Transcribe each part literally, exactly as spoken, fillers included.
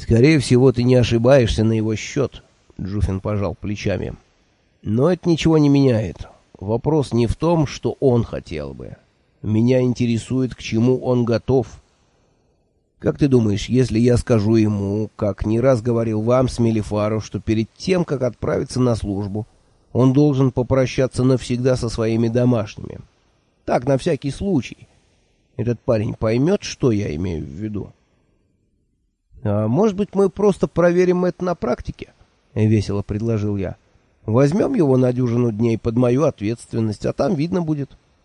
«Скорее всего, ты не ошибаешься на его счет», — Джуфин пожал плечами. «Но это ничего не меняет. Вопрос не в том, что он хотел бы. Меня интересует, к чему он готов. Как ты думаешь, если я скажу ему, как не раз говорил вам с Мелифару, что перед тем, как отправиться на службу, он должен попрощаться навсегда со своими домашними? Так, на всякий случай. Этот парень поймет, что я имею в виду?» «А может быть, мы просто проверим это на практике?» — весело предложил я. «Возьмем его на дюжину дней под мою ответственность, а там видно будет».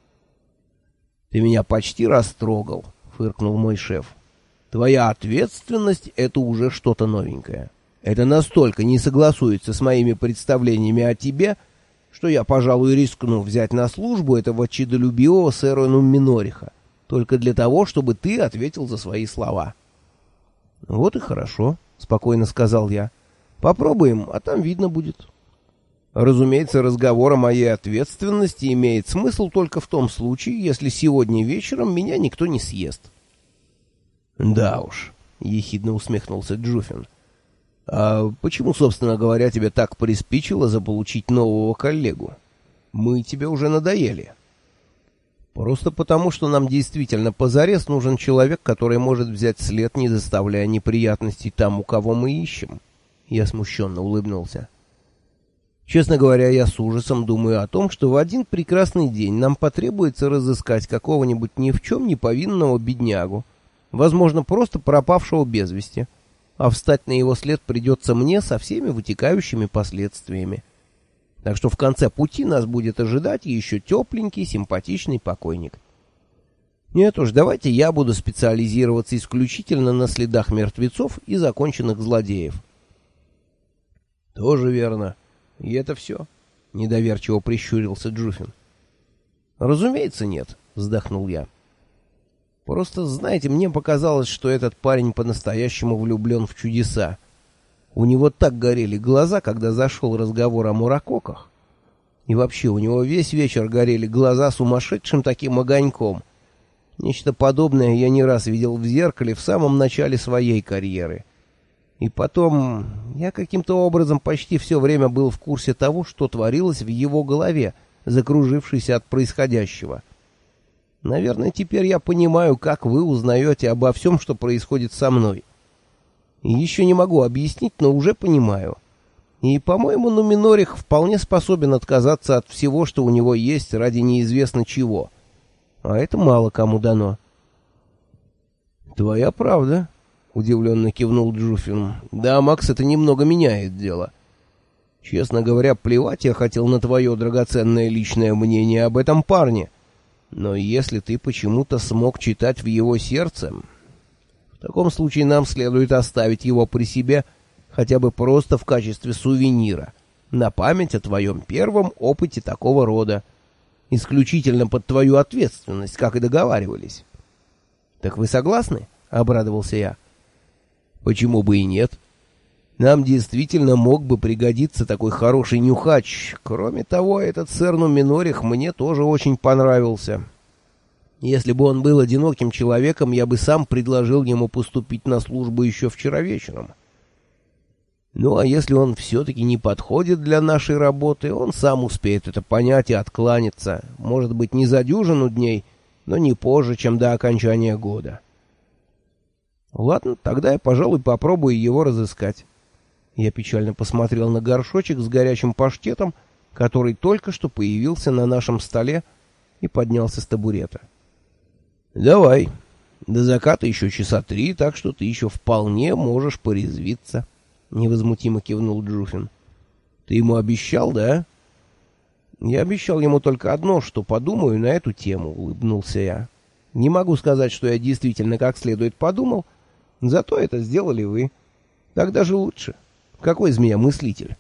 «Ты меня почти растрогал», — фыркнул мой шеф. «Твоя ответственность — это уже что-то новенькое. Это настолько не согласуется с моими представлениями о тебе, что я, пожалуй, рискну взять на службу этого чидолюбивого сэра Нумминориха, только для того, чтобы ты ответил за свои слова». «Вот и хорошо», — спокойно сказал я. «Попробуем, а там видно будет». Разумеется, разговор о моей ответственности имеет смысл только в том случае, если сегодня вечером меня никто не съест. «Да уж», — ехидно усмехнулся Джуфин. «А почему, собственно говоря, тебе так приспичило заполучить нового коллегу? Мы тебе уже надоели». «Просто потому, что нам действительно позарез нужен человек, который может взять след, не доставляя неприятностей тому, кого мы ищем». Я смущенно улыбнулся. «Честно говоря, я с ужасом думаю о том, что в один прекрасный день нам потребуется разыскать какого-нибудь ни в чем не повинного беднягу, возможно, просто пропавшего без вести, а встать на его след придется мне со всеми вытекающими последствиями. Так что в конце пути нас будет ожидать еще тепленький, симпатичный покойник. Нет уж, давайте я буду специализироваться исключительно на следах мертвецов и законченных злодеев». «Тоже верно. И это все?» — недоверчиво прищурился Джуфин. «Разумеется, нет», — вздохнул я. «Просто, знаете, мне показалось, что этот парень по-настоящему влюблен в чудеса. У него так горели глаза, когда зашел разговор о муракоках. И вообще, у него весь вечер горели глаза сумасшедшим таким огоньком. Нечто подобное я не раз видел в зеркале в самом начале своей карьеры. И потом, я каким-то образом почти все время был в курсе того, что творилось в его голове, закружившейся от происходящего. Наверное, теперь я понимаю, как вы узнаете обо всем, что происходит со мной. И еще не могу объяснить, но уже понимаю. И, по-моему, Нуминорих вполне способен отказаться от всего, что у него есть, ради неизвестно чего. А это мало кому дано». «Твоя правда», — удивленно кивнул Джуфин. «Да, Макс, это немного меняет дело. Честно говоря, плевать я хотел на твое драгоценное личное мнение об этом парне. Но если ты почему-то смог читать в его сердце... В таком случае нам следует оставить его при себе, хотя бы просто в качестве сувенира, на память о твоем первом опыте такого рода, исключительно под твою ответственность, как и договаривались». «Так вы согласны?» — обрадовался я. «Почему бы и нет? Нам действительно мог бы пригодиться такой хороший нюхач. Кроме того, этот сэр Нуминорих мне тоже очень понравился. Если бы он был одиноким человеком, я бы сам предложил ему поступить на службу еще вчера вечером. Ну, а если он все-таки не подходит для нашей работы, он сам успеет это понять и откланяться. Может быть, не за дюжину дней, но не позже, чем до окончания года». «Ладно, тогда я, пожалуй, попробую его разыскать». Я печально посмотрел на горшочек с горячим паштетом, который только что появился на нашем столе, и поднялся с табурета. «Давай. До заката еще часа три, так что ты еще вполне можешь порезвиться», — невозмутимо кивнул Джуфин. «Ты ему обещал, да?» «Я обещал ему только одно, что подумаю на эту тему», — улыбнулся я. «Не могу сказать, что я действительно как следует подумал, зато это сделали вы. Так даже лучше. Какой из меня мыслитель?»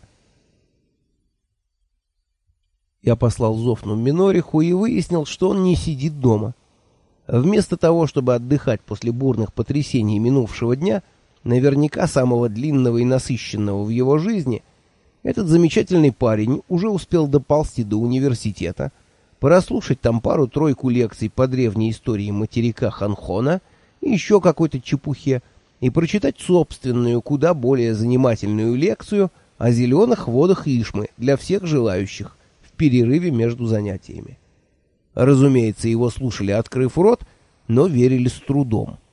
Я послал зов Нуминориху и выяснил, что он не сидит дома. Вместо того, чтобы отдыхать после бурных потрясений минувшего дня, наверняка самого длинного и насыщенного в его жизни, этот замечательный парень уже успел доползти до университета, прослушать там пару-тройку лекций по древней истории материка Ханхона и еще какой-то чепухе, и прочитать собственную, куда более занимательную лекцию о зеленых водах Ишмы для всех желающих в перерыве между занятиями. Разумеется, его слушали, открыв рот, но верили с трудом.